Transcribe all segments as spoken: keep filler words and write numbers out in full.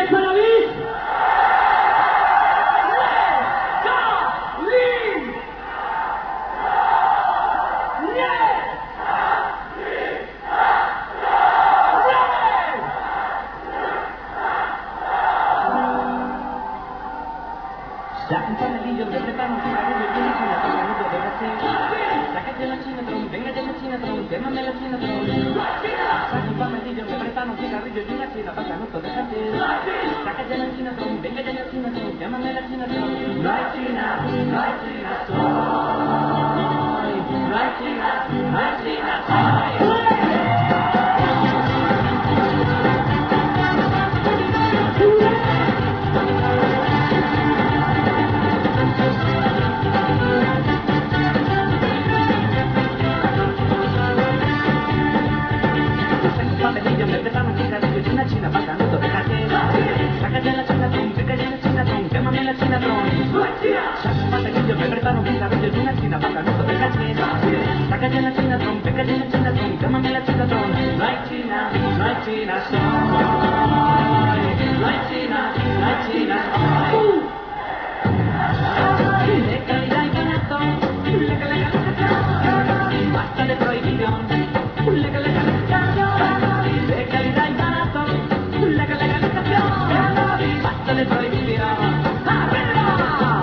cannabis. Saca un panelillo, me preparo un cigarrillo y una china para no poder hacer. Sácate la chinatron, venga ya la chinatron, quémame la chinatron. Saca un panelillo, me preparo un cigarrillo y una china para no poder hacer. Sácate la chinatron, venga ya la chinatron, quémame la chinatron. No hay china, no hay china soy. No hay china, no hay china soy. Me preparo un cigarrillo y una china para no te dejes. Sácate la chinatron, venga ya la chinatron, quémame la chinatron. Saca un panelillo, me preparo un cigarrillo y una china para no te dejes. Sácate la chinatron, venga ya la chinatron, quémame la chinatron. No hay china, no hay china soy. No hay china, no hay china soy. De calidad y barato, legalización, basta de prohibición, legalización. De calidad y barato, la legalización, basta de prohibición. ¡Arriba!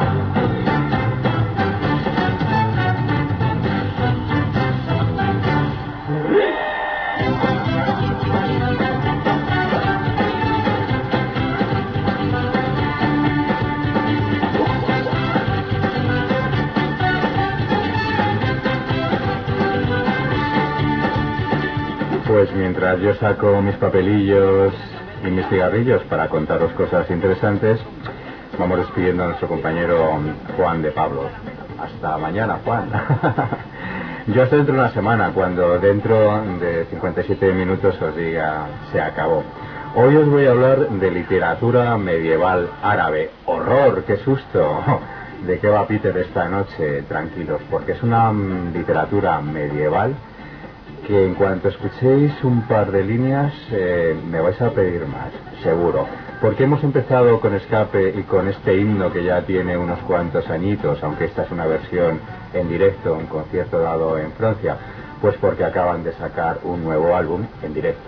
Pues mientras yo saco mis papelillos y mis cigarrillos para contaros cosas interesantes, vamos despidiendo a nuestro compañero Juan de Pablos. Hasta mañana, Juan. Yo hasta dentro de una semana, cuando dentro de cincuenta y siete minutos os diga se acabó. Hoy os voy a hablar de literatura medieval árabe. ¡Horror! ¡Qué susto! ¿De qué va Peter esta noche? Tranquilos, porque es una um, literatura medieval que en cuanto escuchéis un par de líneas eh, me vais a pedir más, seguro. Porque hemos empezado con Escape y con este himno que ya tiene unos cuantos añitos, aunque esta es una versión en directo, un concierto dado en Francia, pues porque acaban de sacar un nuevo álbum en directo.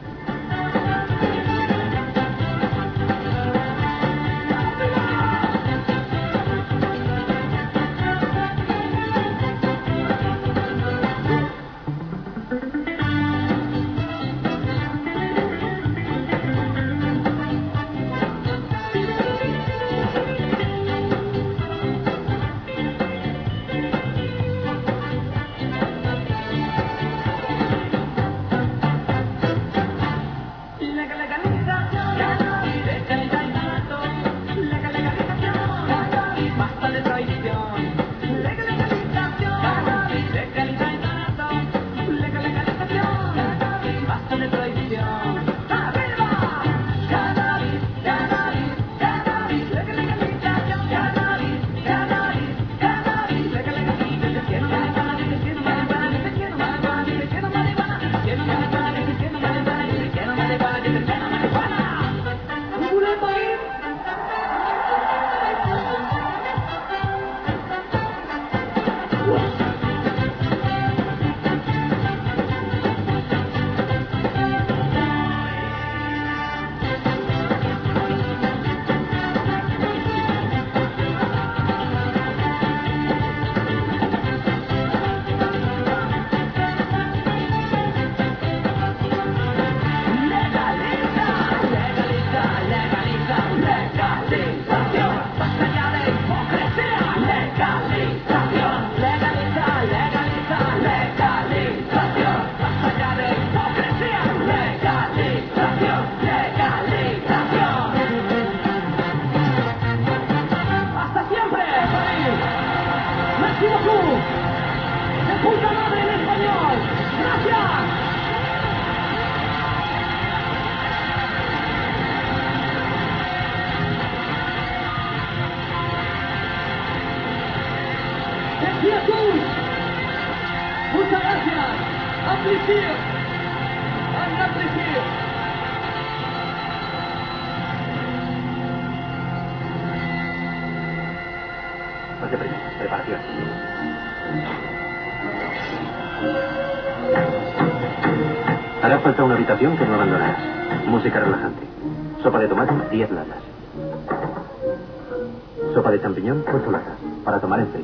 Muchas gracias. A plaisir. Un plaisir. Pásate prisa. Preparación. Hará falta una habitación que no abandonarás. Música relajante. Sopa de tomate, diez latas. Sopa de champiñón, ocho latas. Para tomar en frío.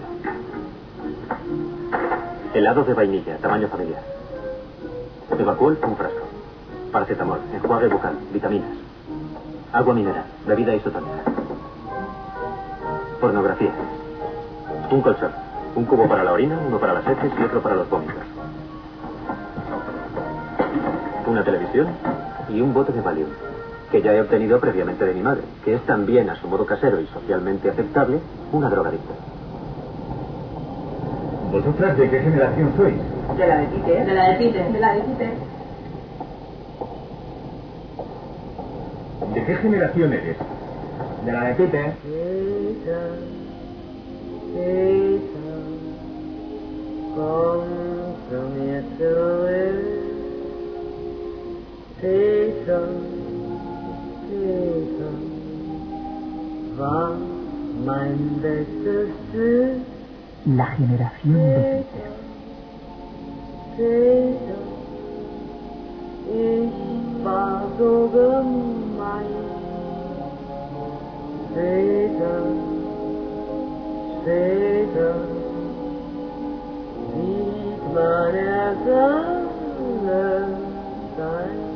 Helado de vainilla, tamaño familiar. Evacuol, un frasco. Paracetamol, enjuague bucal, vitaminas. Agua mineral, bebida isotónica. Pornografía. Un colchón. Un cubo para la orina, uno para las heces y otro para los vómitos. Una televisión y un bote de Valium, que ya he obtenido previamente de mi madre, que es también, a su modo casero y socialmente aceptable, una drogadicta. ¿Vosotras de qué generación sois? De la de Peter. De la de Peter. De la de Peter. ¿De qué generación eres? De la de Peter. Peter, Peter, komm zu mir zurück. Peter, Peter, war mein bestes Glück. La generación de Peter. Peter, ich war so gemein. Peter, Peter, sieht man ergangen sein.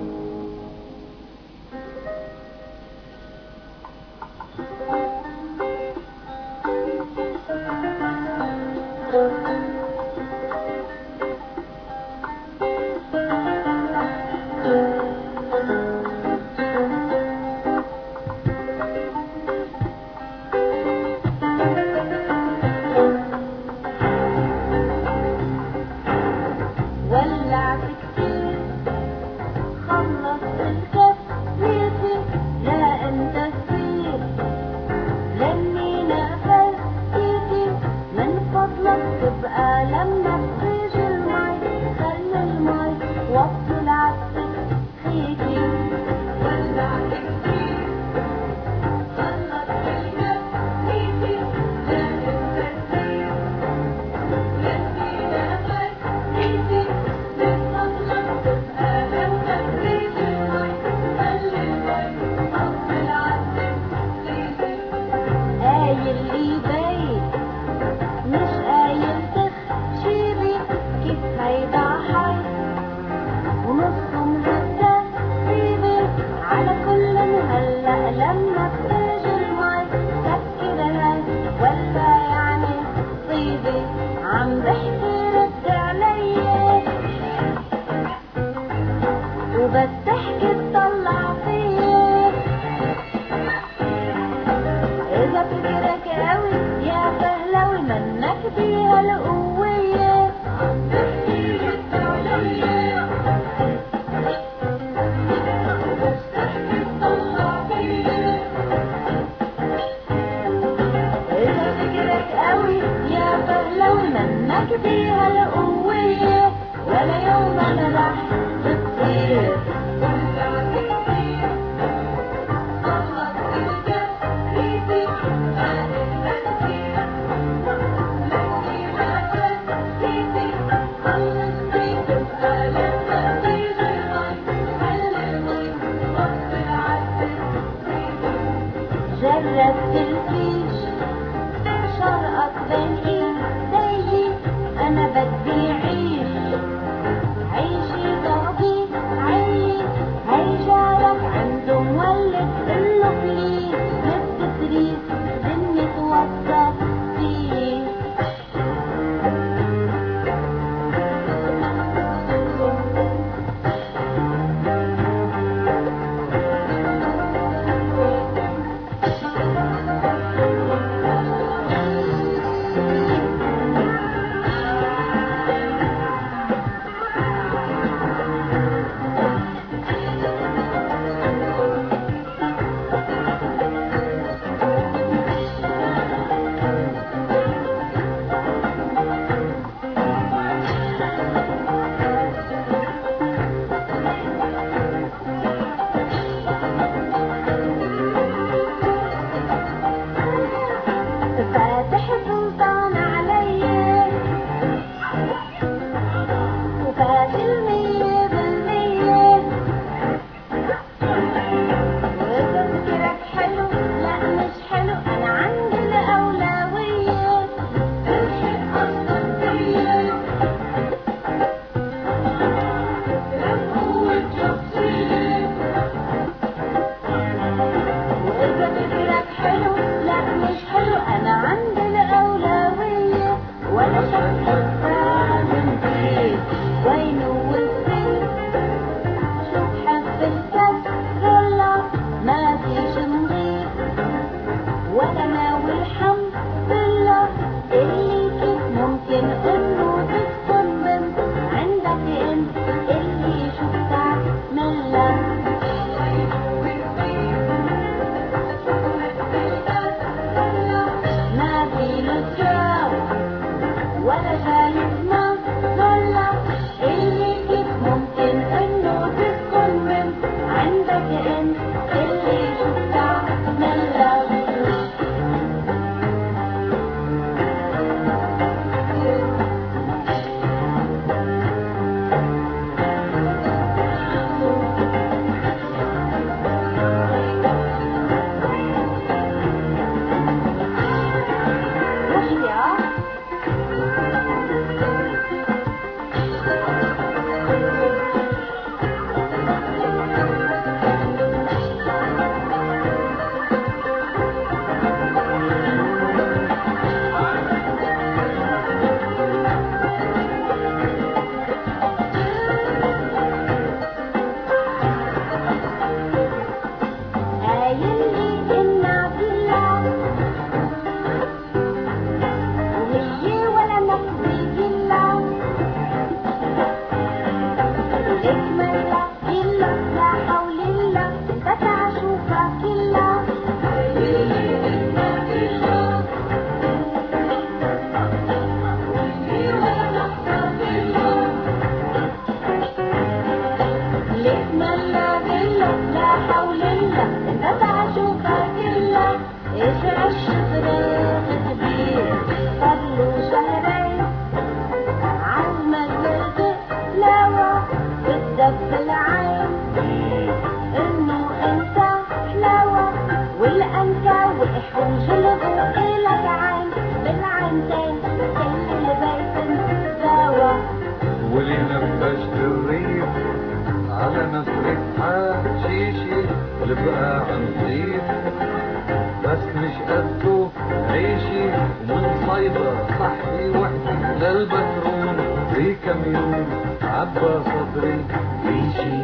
يلي إنا بالله وهي ولا نقضي بالله اكمل إلا لا حول الله انت تعشوفك الله بالعين انه انت حلاوة والانت والحوج الغوء لك عين بالعينتين كل البيت دوا واللي نبشت الريف على نصرة حشيشي لبقى عنصيف بس مش قدو عيشي ومن صيبة صحي وحدي للبترون في كميون عبى صدري عيشي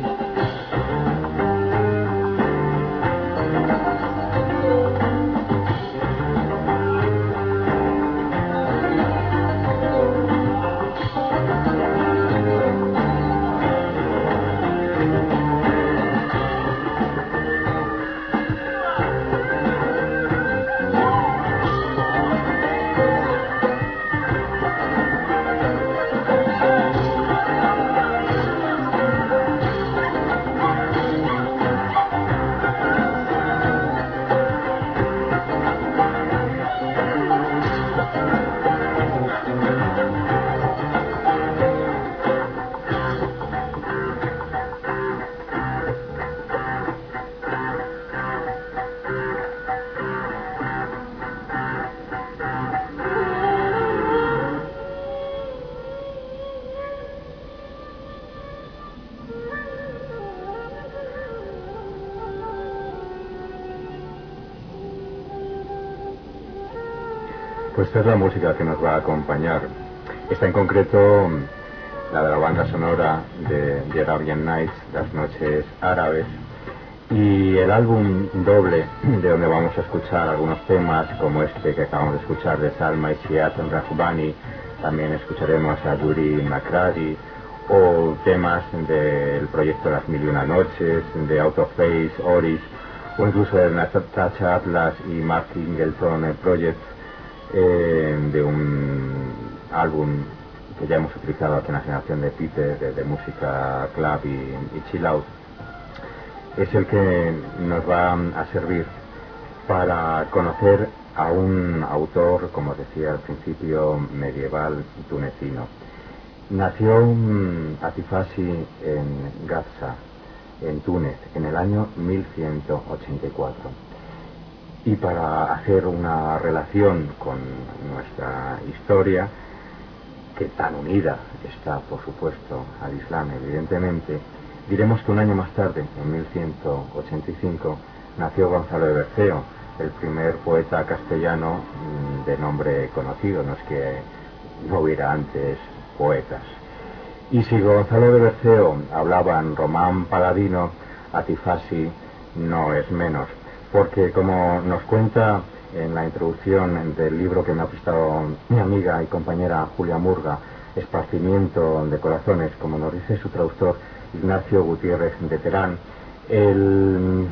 Pues esta es la música que nos va a acompañar. Esta en concreto, la de la banda sonora de The Arabian Nights, Las Noches Árabes, y el álbum doble de donde vamos a escuchar algunos temas como este que acabamos de escuchar de Salma y Siad Rahbani. También escucharemos a Yuri McCrady o temas del proyecto Las Mil y Una Noches, de Out of Face, Oris, o incluso de Natasha Atlas y Mark Ingleton Project, eh, de un álbum que ya hemos utilizado aquí en la generación de Peter, de, de música club y, y chill out. Es el que nos va a servir para conocer a un autor, como decía al principio, medieval tunecino. Nació Atifasi en Gaza, en Túnez, en el año mil ciento ochenta y cuatro. Y para hacer una relación con nuestra historia, que tan unida está, por supuesto, al Islam, evidentemente, diremos que un año más tarde, en mil ciento ochenta y cinco, nació Gonzalo de Berceo, el primer poeta castellano de nombre conocido. No es que no hubiera antes poetas. Y si Gonzalo de Berceo hablaba en román paladino, Atifasi no es menos, porque como nos cuenta en la introducción del libro que me ha prestado mi amiga y compañera Julia Murga, Esparcimiento de Corazones, como nos dice su traductor Ignacio Gutiérrez de Terán, el,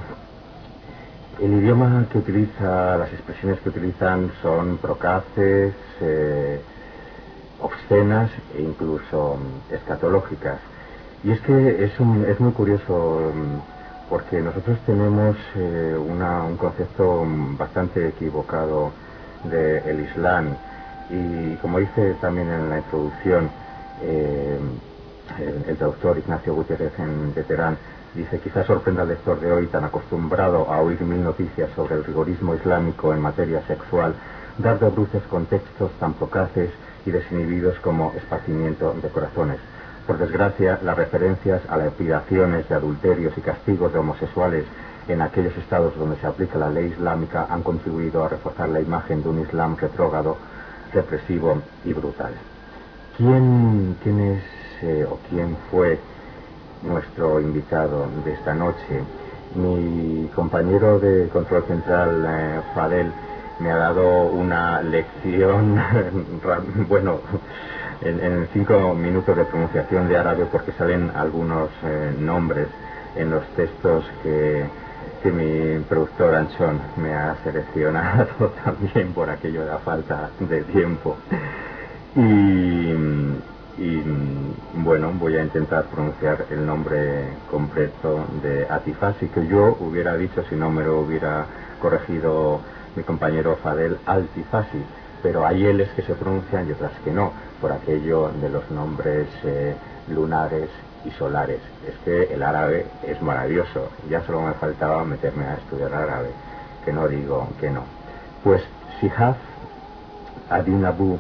el idioma que utiliza, las expresiones que utilizan son procaces, eh, obscenas e incluso escatológicas. Y es que es, un, es muy curioso, porque nosotros tenemos eh, una, un concepto bastante equivocado del Islam, y como dice también en la introducción eh, el, el traductor Ignacio Gutiérrez de Terán, dice: quizás sorprenda al lector de hoy, tan acostumbrado a oír mil noticias sobre el rigorismo islámico en materia sexual, dar de bruces con textos tan procaces y desinhibidos como Esparcimiento de Corazones. Por desgracia, las referencias a las lapidaciones de adulterios y castigos de homosexuales en aquellos estados donde se aplica la ley islámica han contribuido a reforzar la imagen de un Islam retrógrado, represivo y brutal. ¿Quién, quién es eh, o quién fue nuestro invitado de esta noche? Mi compañero de control central, eh, Fadel, me ha dado una lección, bueno, en, en cinco minutos de pronunciación de árabe, porque salen algunos eh, nombres en los textos que, que mi productor Anchón me ha seleccionado también por aquello de la falta de tiempo. Y, y bueno, voy a intentar pronunciar el nombre completo de Atifasi, que yo hubiera dicho si no me lo hubiera corregido mi compañero Fadel, Altifasi, pero hay L's que se pronuncian y otras que no, por aquello de los nombres eh, lunares y solares. Es que el árabe es maravilloso, ya solo me faltaba meterme a estudiar árabe, que no digo que no. Pues Shihab Adin Abu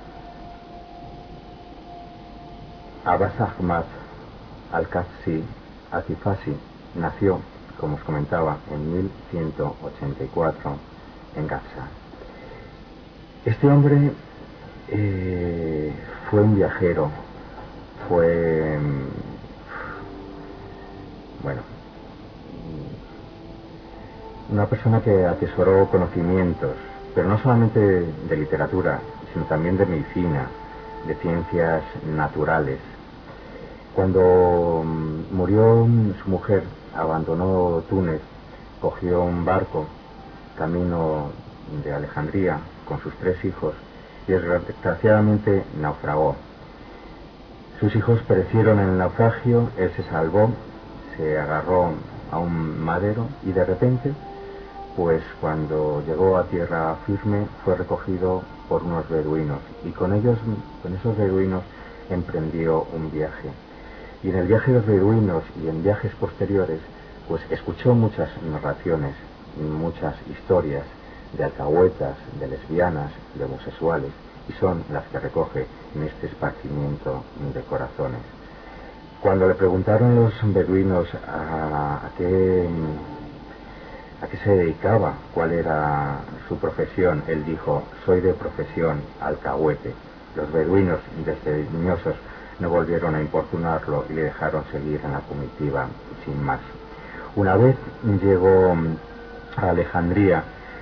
Abbas Ahmad Al-Qadsi Atifasi nació, como os comentaba, en mil ciento ochenta y cuatro en Gaza. Este hombre eh, fue un viajero, fue, bueno, una persona que atesoró conocimientos, pero no solamente de literatura, sino también de medicina, de ciencias naturales. Cuando murió su mujer, abandonó Túnez, cogió un barco camino de Alejandría con sus tres hijos y desgraciadamente naufragó. Sus hijos perecieron en el naufragio, él se salvó, se agarró a un madero y de repente, pues cuando llegó a tierra firme, fue recogido por unos beduinos y con ellos, con esos beduinos, emprendió un viaje. Y en el viaje de los beduinos y en viajes posteriores, pues escuchó muchas narraciones, muchas historias de alcahuetas, de lesbianas, de homosexuales, y son las que recoge en este esparcimiento de corazones. Cuando le preguntaron los beduinos a, a qué a qué se dedicaba, cuál era su profesión, él dijo: soy de profesión alcahuete. Los beduinos desdeñosos no volvieron a importunarlo y le dejaron seguir en la comitiva sin más. Una vez llegó a Alejandría,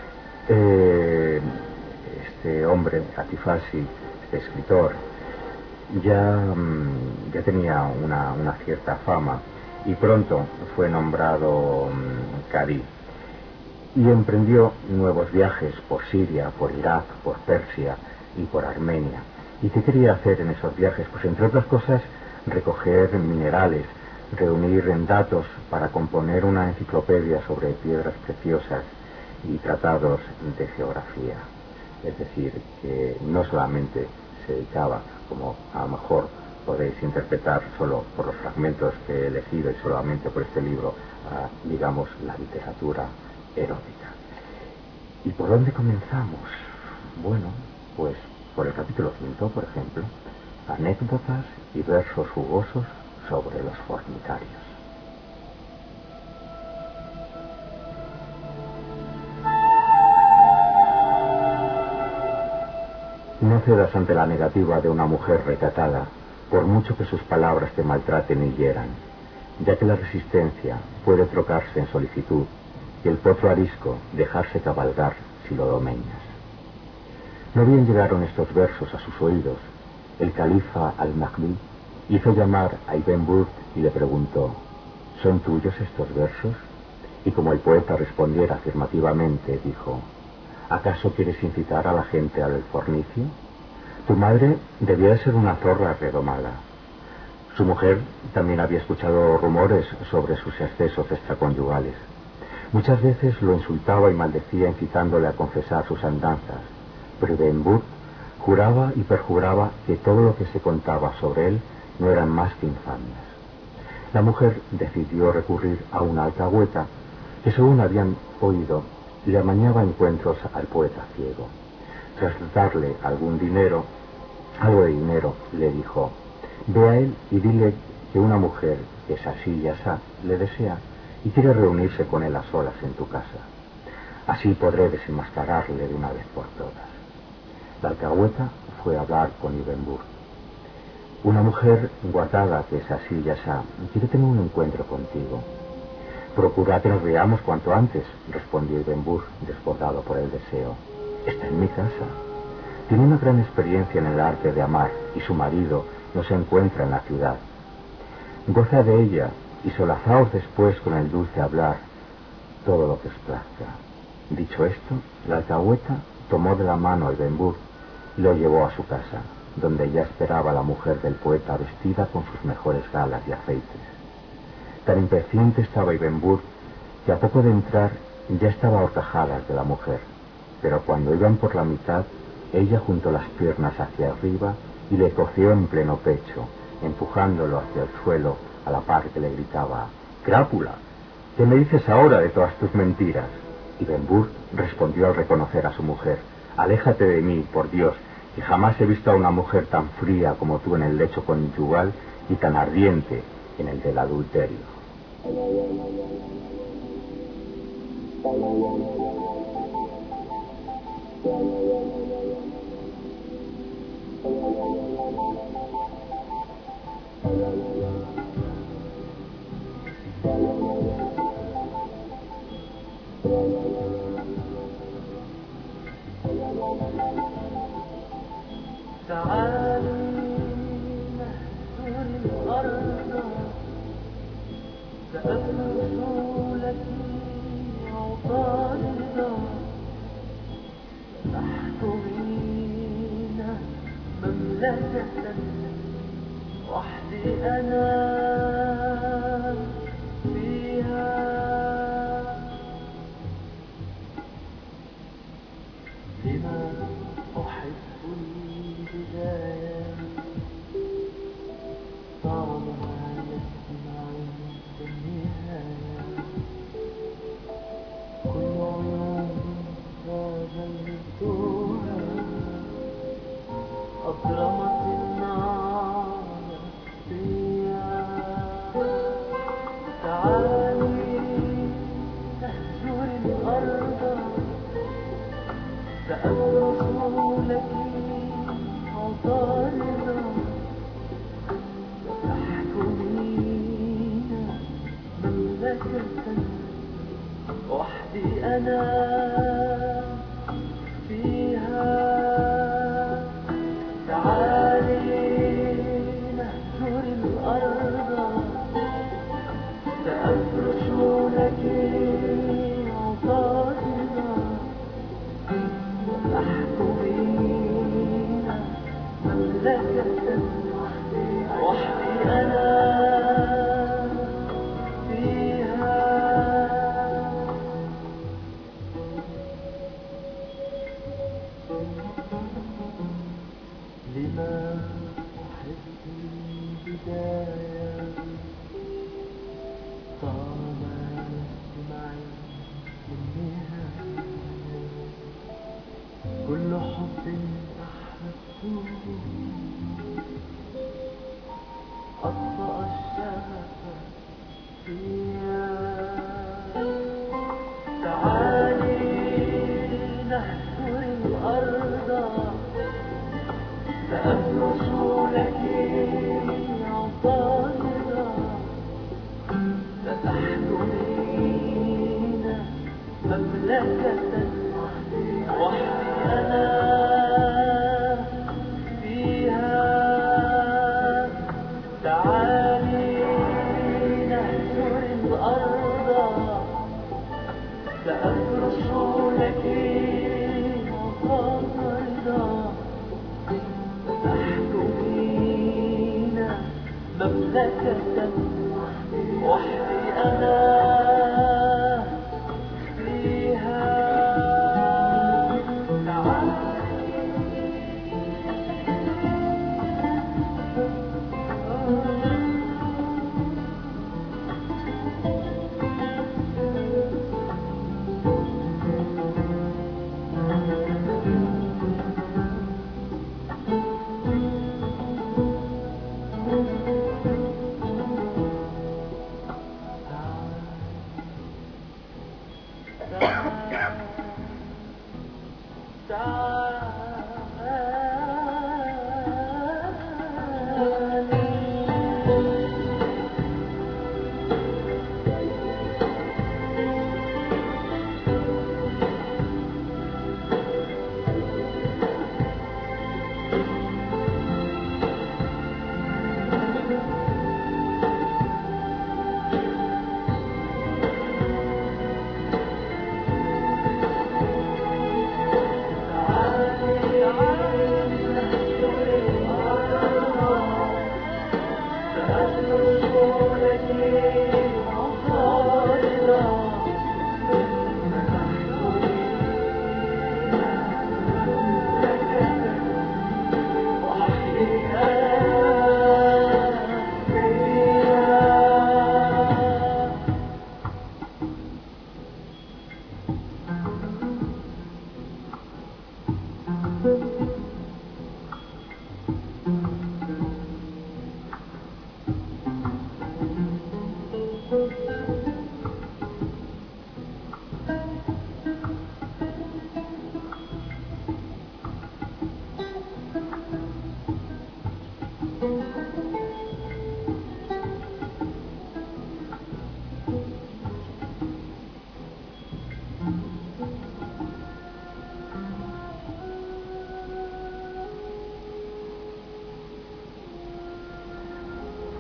eh, este hombre, Atifasi, este escritor, ya, ya tenía una, una cierta fama y pronto fue nombrado Cadi y emprendió nuevos viajes por Siria, por Irak, por Persia y por Armenia. ¿Y qué quería hacer en esos viajes? Pues entre otras cosas recoger minerales, reunir datos para componer una enciclopedia sobre piedras preciosas y tratados de geografía. Es decir, que no solamente se dedicaba, como a lo mejor podéis interpretar solo por los fragmentos que he elegido y solamente por este libro, a, digamos, la literatura erótica. ¿Y por dónde comenzamos? Bueno, pues por el capítulo quinto, por ejemplo, anécdotas y versos jugosos sobre los fornicarios. No cedas ante la negativa de una mujer recatada, por mucho que sus palabras te maltraten y hieran, ya que la resistencia puede trocarse en solicitud y el potro arisco dejarse cabalgar si lo domeñas. No bien llegaron estos versos a sus oídos, el califa al-Mahdi hizo llamar a Ibn Burd y le preguntó: ¿son tuyos estos versos? Y como el poeta respondiera afirmativamente, dijo: ¿acaso quieres incitar a la gente al fornicio? Tu madre debía de ser una zorra redomada. Su mujer también había escuchado rumores sobre sus excesos extraconyugales. Muchas veces lo insultaba y maldecía incitándole a confesar sus andanzas, pero Ibn Burd juraba y perjuraba que todo lo que se contaba sobre él no eran más que infamias. La mujer decidió recurrir a una alcahueta que, según habían oído, le amañaba encuentros al poeta ciego. Tras darle algún dinero, algo de dinero, le dijo: ve a él y dile que una mujer que es así y asá le desea y quiere reunirse con él a solas en tu casa. Así podré desenmascararle de una vez por todas. La alcahueta fue a hablar con Ibn Burd. Una mujer guardada que es así y asá quiere tener un encuentro contigo. Procura que nos veamos cuanto antes, respondió Ivenburg, desbordado por el deseo. Está en mi casa. Tiene una gran experiencia en el arte de amar y su marido no se encuentra en la ciudad. Goza de ella y solazaos después con el dulce hablar todo lo que os plazca. Dicho esto, la alcahueta tomó de la mano a Ivenburg y lo llevó a su casa, donde ya esperaba la mujer del poeta vestida con sus mejores galas y aceites. Tan impaciente estaba Ivenburg que a poco de entrar ya estaba a horcajadas de la mujer, pero cuando iban por la mitad, ella juntó las piernas hacia arriba y le cogió en pleno pecho, empujándolo hacia el suelo a la par que le gritaba: «Crápula, ¿qué me dices ahora de todas tus mentiras?» Ivenburg respondió al reconocer a su mujer: «Aléjate de mí, por Dios, que jamás he visto a una mujer tan fría como tú en el lecho conyugal y tan ardiente en el del adulterio».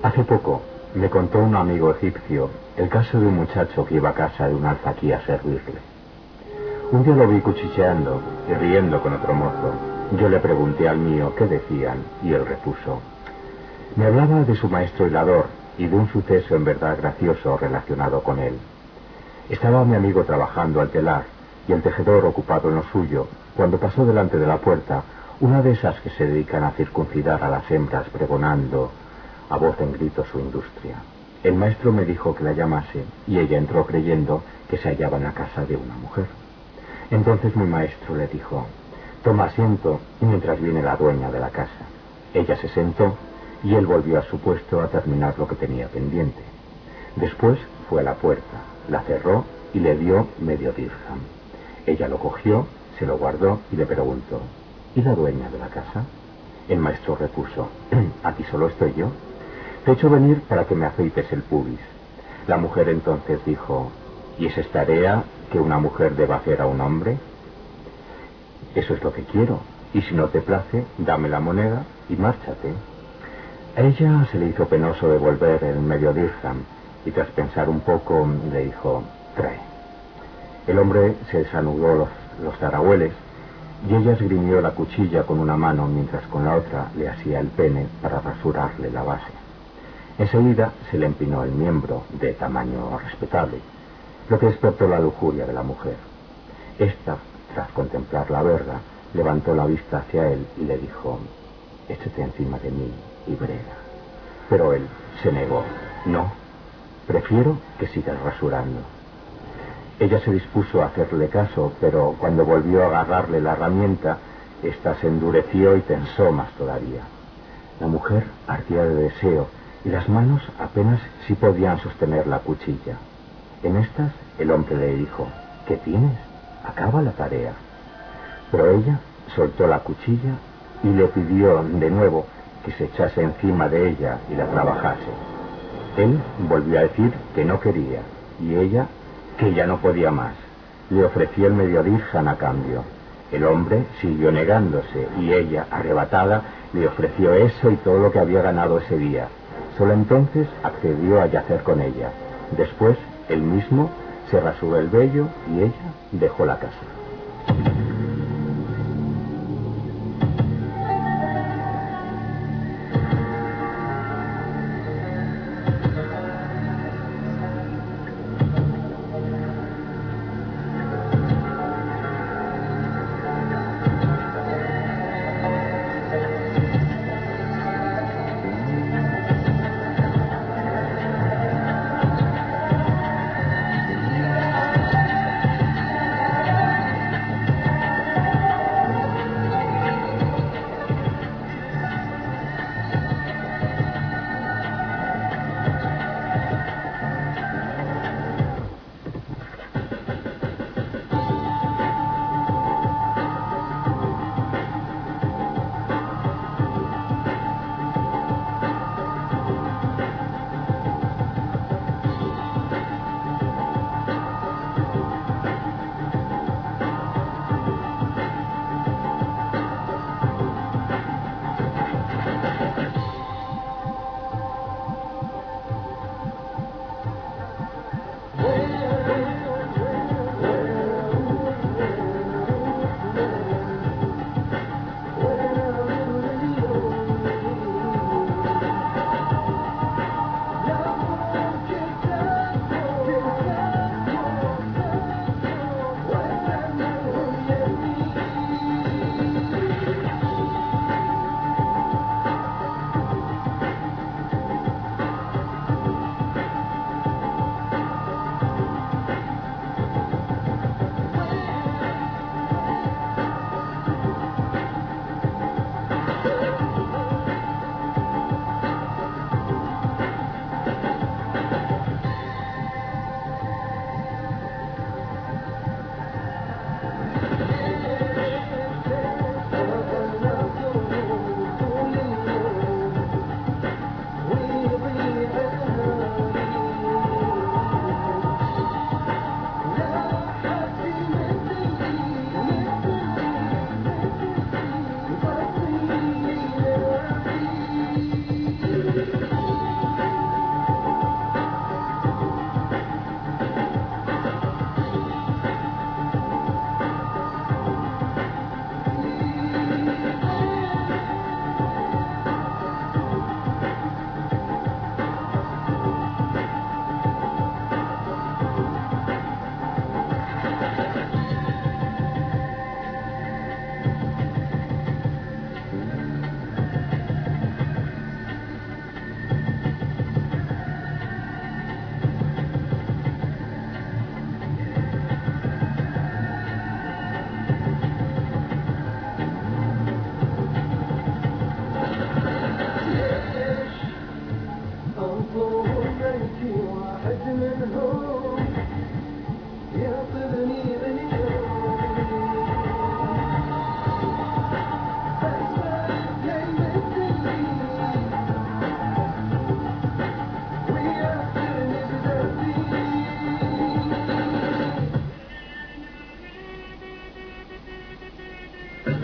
Hace poco me contó un amigo egipcio el caso de un muchacho que iba a casa de un alfaquí a servirle. Un día lo vi cuchicheando y riendo con otro mozo. Yo le pregunté al mío qué decían y él repuso. Me hablaba de su maestro hilador y de un suceso en verdad gracioso relacionado con él. Estaba mi amigo trabajando al telar y el tejedor ocupado en lo suyo cuando pasó delante de la puerta una de esas que se dedican a circuncidar a las hembras pregonando a voz en grito su industria. El maestro me dijo que la llamase y ella entró creyendo que se hallaba en la casa de una mujer. Entonces mi maestro le dijo, toma asiento mientras viene la dueña de la casa. Ella se sentó y él volvió a su puesto a terminar lo que tenía pendiente. Después fue a la puerta, la cerró y le dio medio dirham. Ella lo cogió, se lo guardó y le preguntó, ¿y la dueña de la casa? El maestro repuso, aquí solo estoy yo. Te he hecho venir para que me afeites el pubis. La mujer entonces dijo, ¿y es tarea que una mujer deba hacer a un hombre? Eso es lo que quiero, y si no te place, dame la moneda y márchate. A ella se le hizo penoso devolver el medio dirham, y tras pensar un poco le dijo, trae. El hombre se desanudó los, los zarahueles, y ella esgrimió la cuchilla con una mano mientras con la otra le hacía el pene para rasurarle la base. Enseguida se le empinó el miembro, de tamaño respetable, lo que despertó la lujuria de la mujer. Esta, tras contemplar la verga, levantó la vista hacia él y le dijo, échate encima de mí y brega. Pero él se negó, no, prefiero que sigas rasurando. Ella se dispuso a hacerle caso, pero cuando volvió a agarrarle la herramienta, ésta se endureció y tensó más todavía. La mujer ardía de deseo y las manos apenas sí podían sostener la cuchilla. En estas, el hombre le dijo, ¿qué tienes? Acaba la tarea. Pero ella soltó la cuchilla y le pidió de nuevo que se echase encima de ella y la trabajase. Él volvió a decir que no quería, y ella que ya no podía más. Le ofreció el medio dirham a cambio. El hombre siguió negándose, y ella, arrebatada, le ofreció eso y todo lo que había ganado ese día. Solo entonces accedió a yacer con ella. Después, él mismo se rasuró el vello y ella dejó la casa.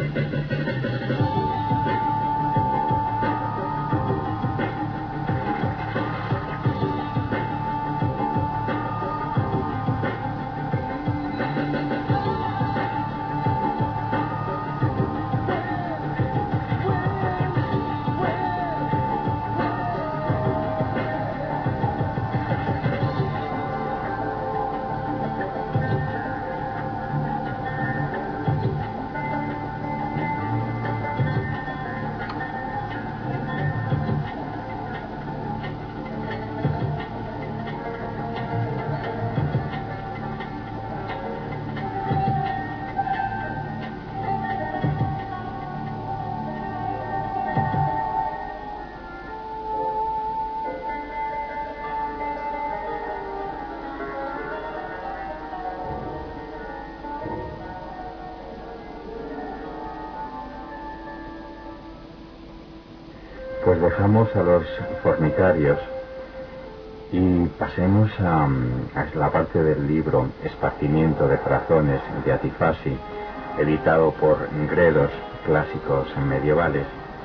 Pues dejamos a los fornicarios y pasemos a, a la parte del libro Esparcimiento de Corazones de Atifasi, editado por Gredos, clásicos medievales.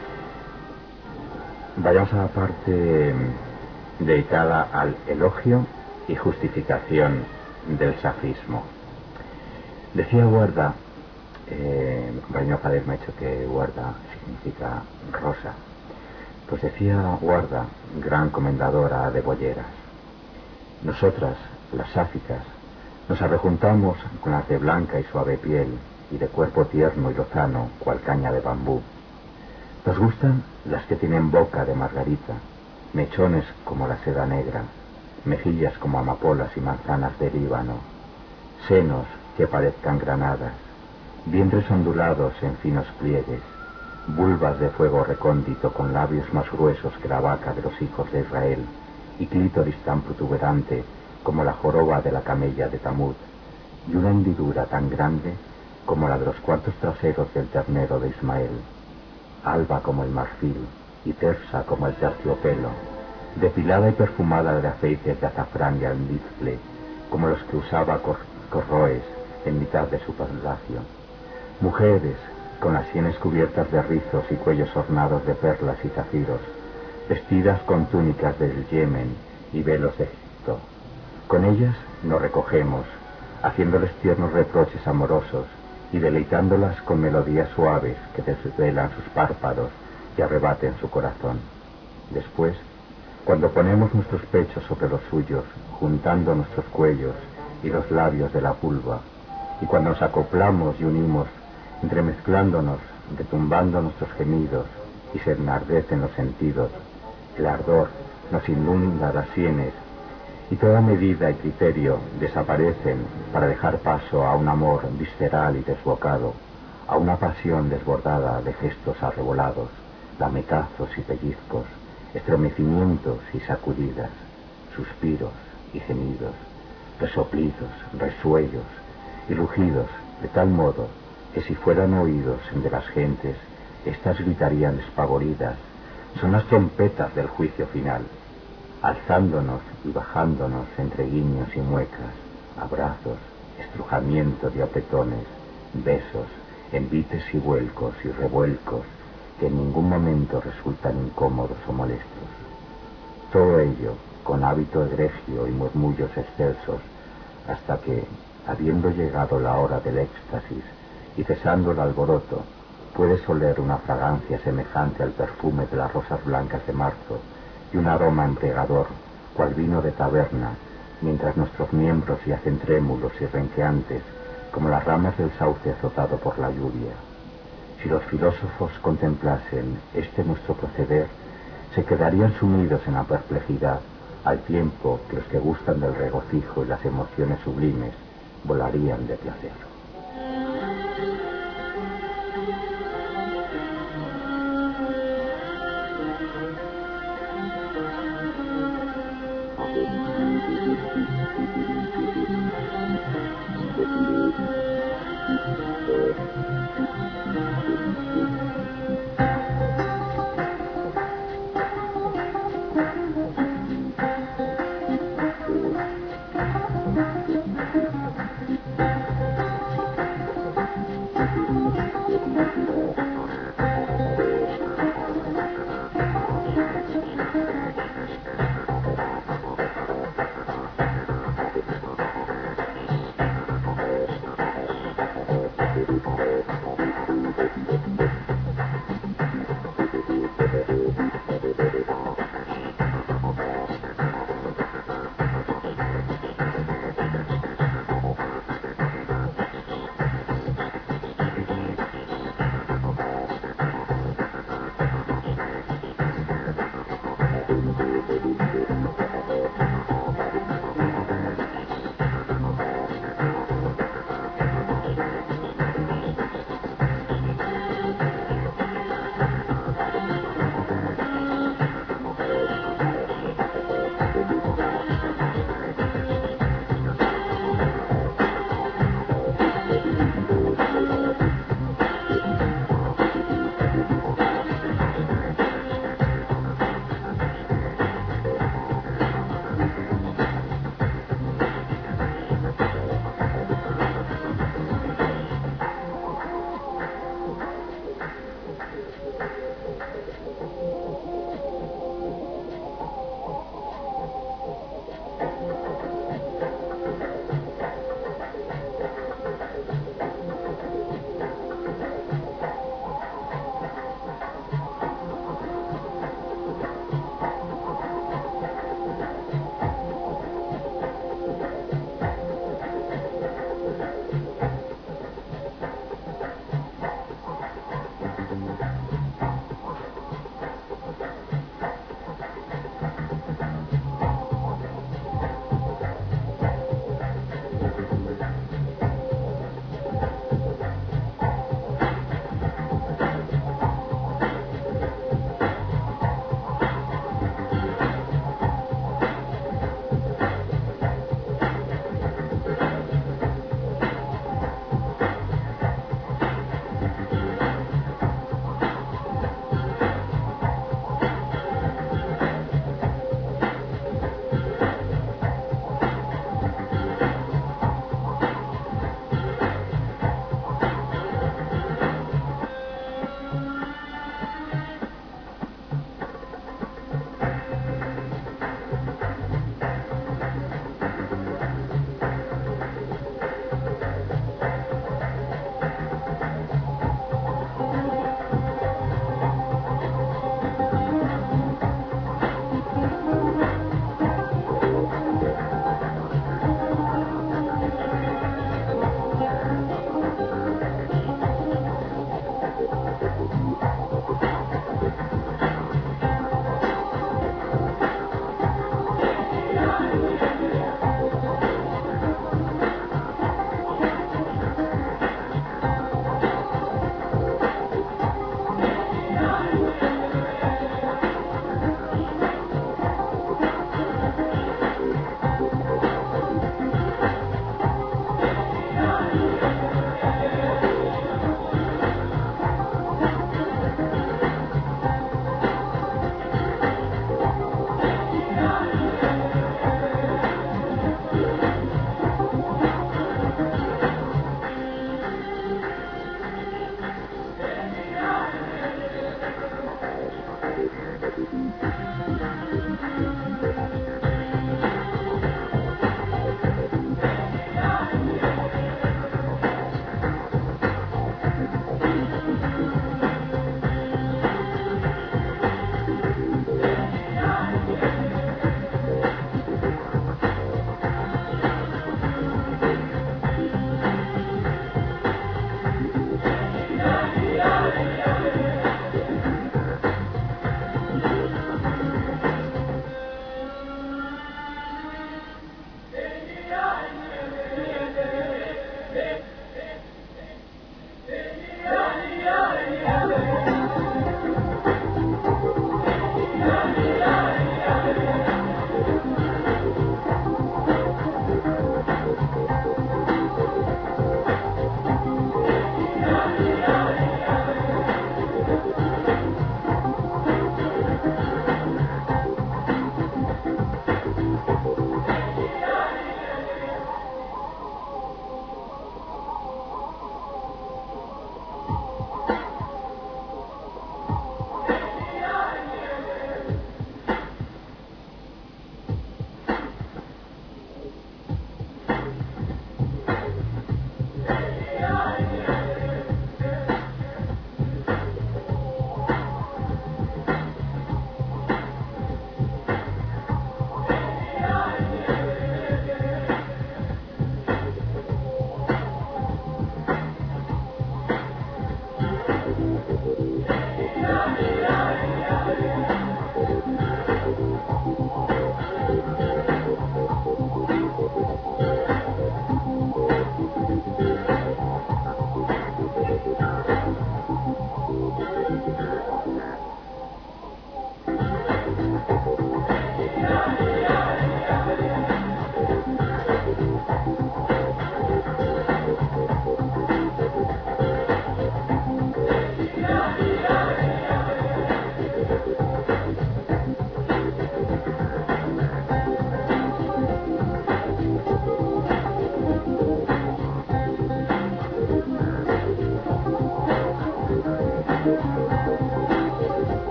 Vayamos a la parte dedicada al elogio y justificación del safismo. Decía Guarda, eh, Baño Jader me ha dicho que Guarda significa rosa. Pues decía Guarda, gran comendadora de bolleras: nosotras, las sáficas, nos arrejuntamos con las de blanca y suave piel y de cuerpo tierno y lozano, cual caña de bambú. Nos gustan las que tienen boca de margarita, mechones como la seda negra, mejillas como amapolas y manzanas de Líbano, senos que parezcan granadas, vientres ondulados en finos pliegues, vulvas de fuego recóndito con labios más gruesos que la vaca de los hijos de Israel y clítoris tan protuberante como la joroba de la camella de Tamud, y una hendidura tan grande como la de los cuartos traseros del ternero de Ismael, alba como el marfil y tersa como el terciopelo, depilada y perfumada de aceites de azafrán y almizcle, como los que usaba Cor Corroes en mitad de su palacio. Mujeres con las sienes cubiertas de rizos y cuellos ornados de perlas y zafiros, vestidas con túnicas del Yemen y velos de Egipto. Con ellas nos recogemos, haciéndoles tiernos reproches amorosos y deleitándolas con melodías suaves que desvelan sus párpados y arrebaten su corazón. Después, cuando ponemos nuestros pechos sobre los suyos, juntando nuestros cuellos y los labios de la vulva, y cuando nos acoplamos y unimos, entremezclándonos, retumbando nuestros gemidos, y se enardecen los sentidos, el ardor nos inunda las sienes, y toda medida y criterio desaparecen para dejar paso a un amor visceral y desbocado, a una pasión desbordada de gestos arrebolados, lametazos y pellizcos, estremecimientos y sacudidas, suspiros y gemidos, resoplidos, resuellos y rugidos, de tal modo que si fueran oídos de las gentes, éstas gritarían despavoridas: son las trompetas del juicio final, alzándonos y bajándonos entre guiños y muecas, abrazos, estrujamiento de apretones, besos, envites y vuelcos y revuelcos que en ningún momento resultan incómodos o molestos. Todo ello con hábito egregio y murmullos excelsos, hasta que, habiendo llegado la hora del éxtasis y cesando el alboroto, puedes oler una fragancia semejante al perfume de las rosas blancas de marzo y un aroma embriagador, cual vino de taberna, mientras nuestros miembros yacen trémulos y renqueantes como las ramas del sauce azotado por la lluvia. Si los filósofos contemplasen este nuestro proceder, se quedarían sumidos en la perplejidad, al tiempo que los que gustan del regocijo y las emociones sublimes volarían de placer. Thank you.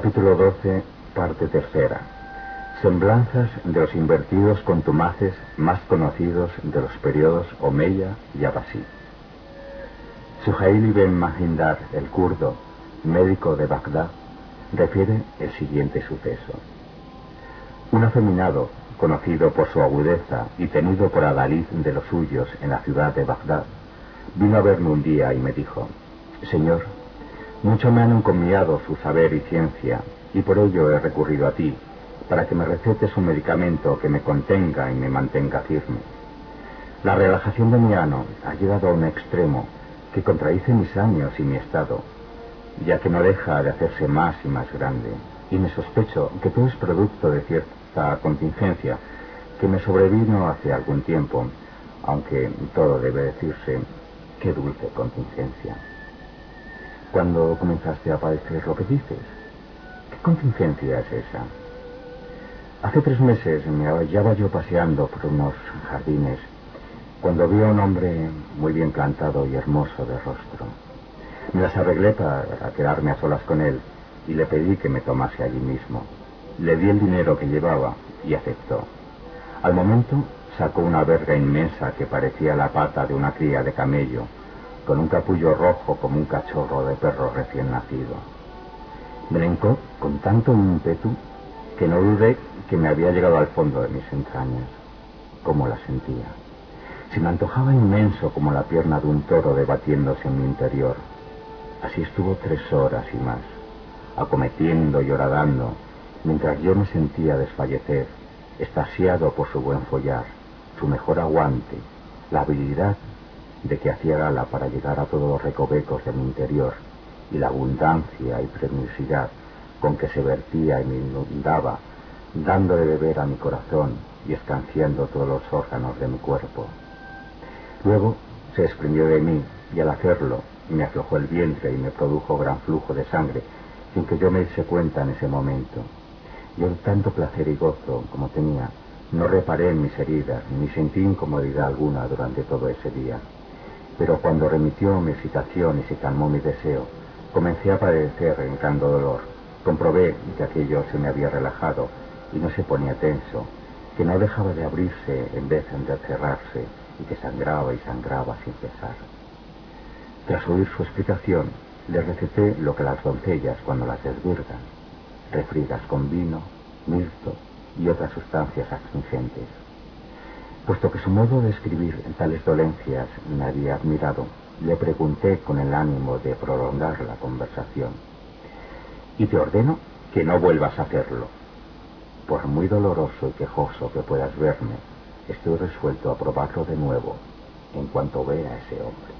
Capítulo doce, parte tercera. Semblanzas de los invertidos contumaces más conocidos de los periodos Omeya y Abbasí. Suhail ibn Mahindar, el kurdo, médico de Bagdad, refiere el siguiente suceso. Un afeminado, conocido por su agudeza y tenido por adalid de los suyos en la ciudad de Bagdad, vino a verme un día y me dijo: Señor, mucho me han encomiado su saber y ciencia, y por ello he recurrido a ti, para que me recetes un medicamento que me contenga y me mantenga firme. La relajación de mi ano ha llegado a un extremo que contradice mis años y mi estado, ya que no deja de hacerse más y más grande, y me sospecho que todo es producto de cierta contingencia que me sobrevino hace algún tiempo, aunque todo debe decirse, qué dulce contingencia. ¿Cuándo comenzaste a padecer lo que dices? ¿Qué contingencia es esa? Hace tres meses me hallaba yo paseando por unos jardines cuando vi a un hombre muy bien plantado y hermoso de rostro. Me las arreglé para quedarme a solas con él y le pedí que me tomase allí mismo. Le di el dinero que llevaba y aceptó. Al momento sacó una verga inmensa que parecía la pata de una cría de camello, con un capullo rojo como un cachorro de perro recién nacido. Me brincó con tanto ímpetu que no dudé que me había llegado al fondo de mis entrañas. Cómo la sentía. Se me antojaba inmenso como la pierna de un toro debatiéndose en mi interior. Así estuvo tres horas y más, acometiendo y horadando, mientras yo me sentía desfallecer, extasiado por su buen follar, su mejor aguante, la habilidad de que hacía gala para llegar a todos los recovecos de mi interior, y la abundancia y premiosidad con que se vertía y me inundaba, dando de beber a mi corazón y escanciando todos los órganos de mi cuerpo. Luego se desprendió de mí y al hacerlo me aflojó el vientre y me produjo gran flujo de sangre sin que yo me diese cuenta en ese momento. Yo tanto placer y gozo como tenía, no reparé en mis heridas ni sentí incomodidad alguna durante todo ese día. Pero cuando remitió mi excitación y se calmó mi deseo, comencé a padecer en gran dolor. Comprobé que aquello se me había relajado y no se ponía tenso, que no dejaba de abrirse en vez de cerrarse y que sangraba y sangraba sin cesar. Tras oír su explicación, le receté lo que las doncellas cuando las desvirgan, refrigas con vino, mirto y otras sustancias astringentes. Puesto que su modo de escribir tales dolencias me había admirado, le pregunté con el ánimo de prolongar la conversación: y te ordeno que no vuelvas a hacerlo. Por muy doloroso y quejoso que puedas verme, estoy resuelto a probarlo de nuevo en cuanto vea a ese hombre.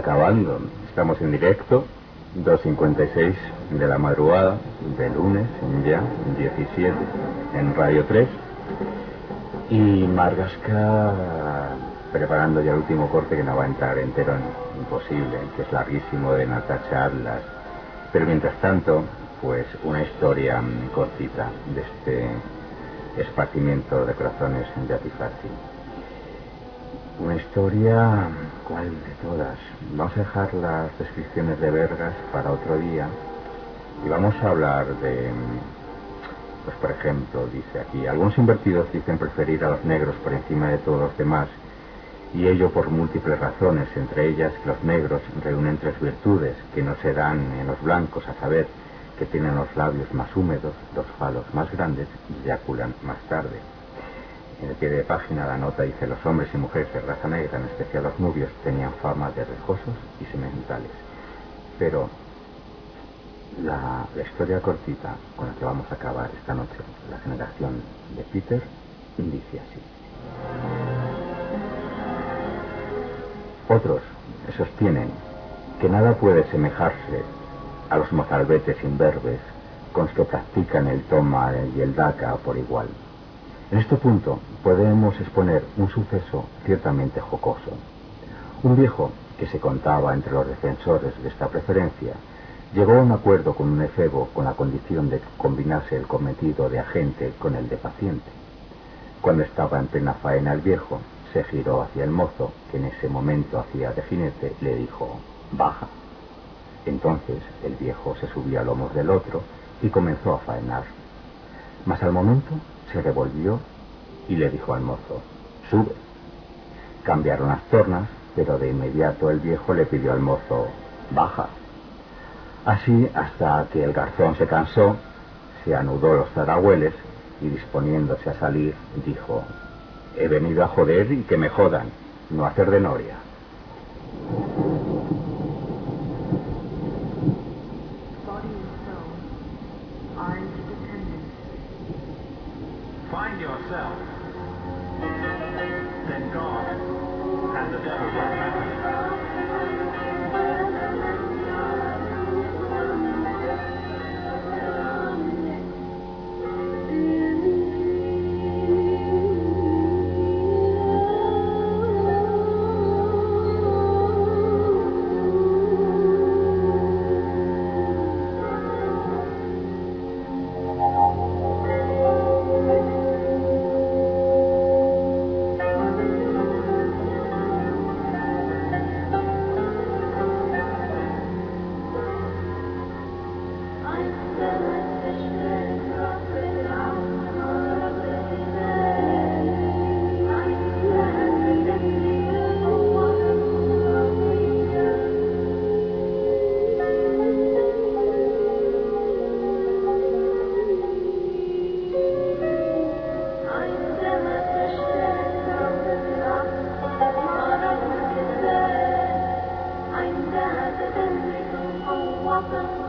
acabando. Estamos en directo, dos cincuenta y seis de la madrugada, de lunes, ya, diecisiete, en Radio tres. Y Margasca preparando ya el último corte, que no va a entrar entero, en imposible, que es larguísimo, de Natacharlas. Pero mientras tanto, pues una historia cortita de este esparcimiento de corazones de Atifasi. Una historia, ¿cuál de todas? Vamos a dejar las descripciones de Vergas para otro día y vamos a hablar de, pues por ejemplo, dice aquí, algunos invertidos dicen preferir a los negros por encima de todos los demás, y ello por múltiples razones, entre ellas que los negros reúnen tres virtudes que no se dan en los blancos, a saber, que tienen los labios más húmedos, los falos más grandes y eyaculan más tarde. En el pie de página la nota dice: los hombres y mujeres de raza negra, en especial los nubios, tenían fama de rijosos y sementales. Pero la, la historia cortita con la que vamos a acabar esta noche, la generación de Peter, dice así. Otros sostienen que nada puede semejarse a los mozalbetes imberbes con los que practican el toma y el daca por igual. En este punto podemos exponer un suceso ciertamente jocoso. Un viejo que se contaba entre los defensores de esta preferencia llegó a un acuerdo con un efebo con la condición de combinarse el cometido de agente con el de paciente. Cuando estaba en plena faena, el viejo se giró hacia el mozo, que en ese momento hacía de jinete, y le dijo: baja. Entonces el viejo se subió a lomos del otro y comenzó a faenar. Mas al momento se revolvió y le dijo al mozo: sube. Cambiaron las tornas, pero de inmediato el viejo le pidió al mozo: baja. Así hasta que el garzón se cansó, se anudó los zarahueles y, disponiéndose a salir, dijo: he venido a joder y que me jodan, no a hacer de noria. Find yourself, then God and the devil will matter. Welcome.